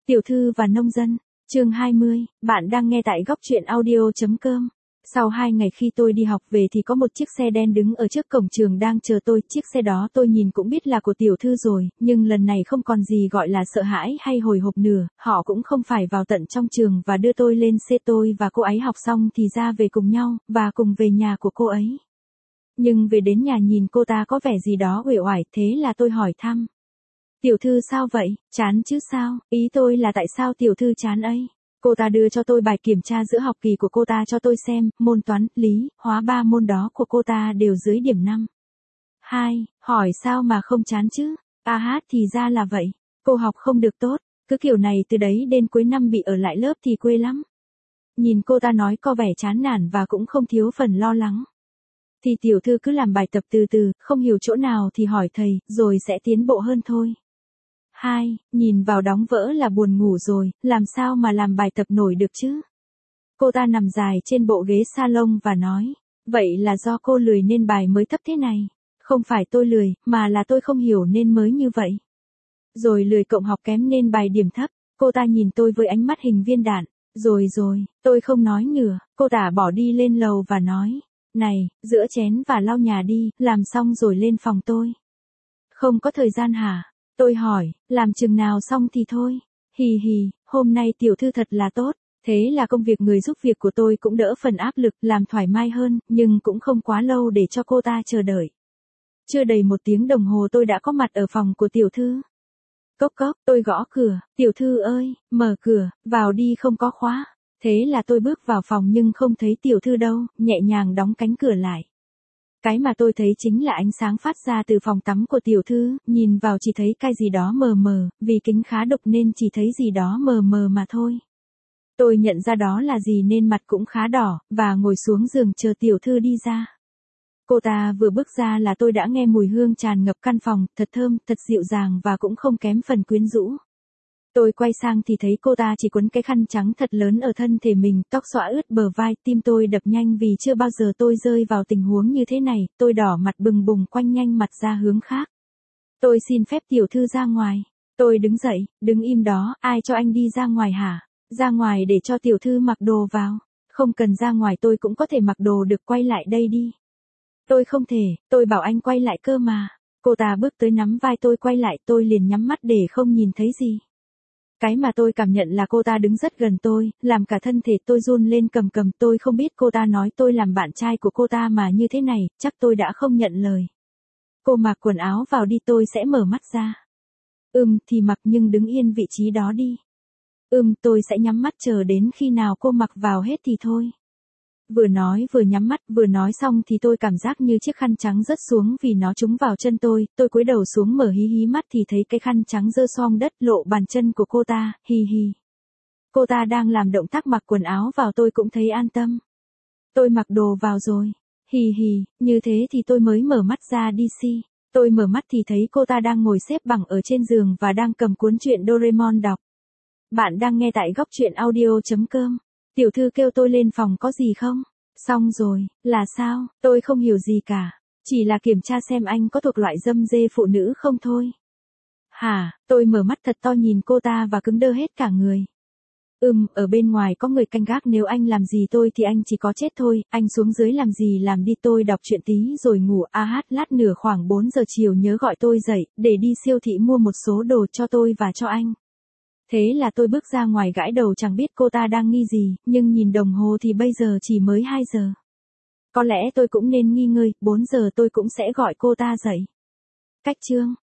Tiểu thư và nông dân, chương 20, bạn đang nghe tại góc truyện audio.com. Sau 2 ngày khi tôi đi học về thì có một chiếc xe đen đứng ở trước cổng trường đang chờ tôi. Chiếc xe đó tôi nhìn cũng biết là của tiểu thư rồi, nhưng lần này không còn gì gọi là sợ hãi hay hồi hộp nữa. Họ cũng không phải vào tận trong trường và đưa tôi lên xe. Tôi và cô ấy học xong thì ra về cùng nhau, và cùng về nhà của cô ấy. Nhưng về đến nhà nhìn cô ta có vẻ gì đó uể oải, thế là tôi hỏi thăm. Tiểu thư sao vậy, chán chứ sao? Ý tôi là tại sao tiểu thư chán ấy? Cô ta đưa cho tôi bài kiểm tra giữa học kỳ của cô ta cho tôi xem, môn toán, lý, hóa 3 môn đó của cô ta đều dưới điểm 5. Hỏi sao mà không chán chứ? Thì ra là vậy. Cô học không được tốt, cứ kiểu này từ đấy đến cuối năm bị ở lại lớp thì quê lắm. Nhìn cô ta nói có vẻ chán nản và cũng không thiếu phần lo lắng. Thì tiểu thư cứ làm bài tập từ từ, không hiểu chỗ nào thì hỏi thầy, rồi sẽ tiến bộ hơn thôi. Nhìn vào đóng vỡ là buồn ngủ rồi, làm sao mà làm bài tập nổi được chứ? Cô ta nằm dài trên bộ ghế salon và nói, vậy là do cô lười nên bài mới thấp thế này. Không phải tôi lười, mà là tôi không hiểu nên mới như vậy. Rồi lười cộng học kém nên bài điểm thấp. Cô ta nhìn tôi với ánh mắt hình viên đạn. Rồi, tôi không nói nữa. Cô ta bỏ đi lên lầu và nói, này, rửa chén và lau nhà đi, làm xong rồi lên phòng tôi. Không có thời gian hả? Tôi hỏi, làm chừng nào xong thì thôi. Hôm nay tiểu thư thật là tốt. Thế là công việc người giúp việc của tôi cũng đỡ phần áp lực, làm thoải mái hơn, nhưng cũng không quá lâu để cho cô ta chờ đợi. Chưa đầy 1 tiếng đồng hồ tôi đã có mặt ở phòng của tiểu thư. Cốc cốc, tôi gõ cửa, tiểu thư ơi, mở cửa, vào đi không có khóa. Thế là tôi bước vào phòng nhưng không thấy tiểu thư đâu, nhẹ nhàng đóng cánh cửa lại. Cái mà tôi thấy chính là ánh sáng phát ra từ phòng tắm của tiểu thư, nhìn vào chỉ thấy cái gì đó mờ mờ, vì kính khá độc nên chỉ thấy gì đó mờ mờ mà thôi. Tôi nhận ra đó là gì nên mặt cũng khá đỏ, và ngồi xuống giường chờ tiểu thư đi ra. Cô ta vừa bước ra là tôi đã nghe mùi hương tràn ngập căn phòng, thật thơm, thật dịu dàng và cũng không kém phần quyến rũ. Tôi quay sang thì thấy cô ta chỉ quấn cái khăn trắng thật lớn ở thân thể mình, tóc xõa ướt bờ vai, tim tôi đập nhanh vì chưa bao giờ tôi rơi vào tình huống như thế này, tôi đỏ mặt bừng bừng quanh nhanh mặt ra hướng khác. Tôi xin phép tiểu thư ra ngoài. Tôi đứng dậy, đứng im đó, ai cho anh đi ra ngoài hả? Ra ngoài để cho tiểu thư mặc đồ vào. Không cần ra ngoài tôi cũng có thể mặc đồ được, quay lại đây đi. Tôi không thể, tôi bảo anh quay lại cơ mà. Cô ta bước tới nắm vai tôi quay lại, tôi liền nhắm mắt để không nhìn thấy gì. Cái mà tôi cảm nhận là cô ta đứng rất gần tôi, làm cả thân thể tôi run lên cầm cầm. Tôi không biết cô ta nói tôi làm bạn trai của cô ta mà như thế này, chắc tôi đã không nhận lời. Cô mặc quần áo vào đi, tôi sẽ mở mắt ra. Thì mặc nhưng đứng yên vị trí đó đi. Tôi sẽ nhắm mắt chờ đến khi nào cô mặc vào hết thì thôi. Vừa nói vừa nhắm mắt, vừa nói xong thì tôi cảm giác như chiếc khăn trắng rớt xuống vì nó trúng vào chân tôi cúi đầu xuống mở hí mắt thì thấy cái khăn trắng rơi xoong đất lộ bàn chân của cô ta, Cô ta đang làm động tác mặc quần áo vào, tôi cũng thấy an tâm. Tôi mặc đồ vào rồi, như thế thì tôi mới mở mắt ra đi si. Tôi mở mắt thì thấy cô ta đang ngồi xếp bằng ở trên giường và đang cầm cuốn truyện Doraemon đọc. Bạn đang nghe tại góc truyện audio.com. Tiểu thư kêu tôi lên phòng có gì không? Xong rồi, là sao? Tôi không hiểu gì cả. Chỉ là kiểm tra xem anh có thuộc loại dâm dê phụ nữ không thôi. Hả? Tôi mở mắt thật to nhìn cô ta và cứng đơ hết cả người. Ở bên ngoài có người canh gác, nếu anh làm gì tôi thì anh chỉ có chết thôi, anh xuống dưới làm gì làm đi, tôi đọc truyện tí rồi ngủ. Lát nữa khoảng 4 giờ chiều nhớ gọi tôi dậy, để đi siêu thị mua một số đồ cho tôi và cho anh. Thế là tôi bước ra ngoài gãi đầu, chẳng biết cô ta đang nghi gì, nhưng nhìn đồng hồ thì bây giờ chỉ mới 2 giờ. Có lẽ tôi cũng nên nghi ngơi, 4 giờ tôi cũng sẽ gọi cô ta dậy. Cách chương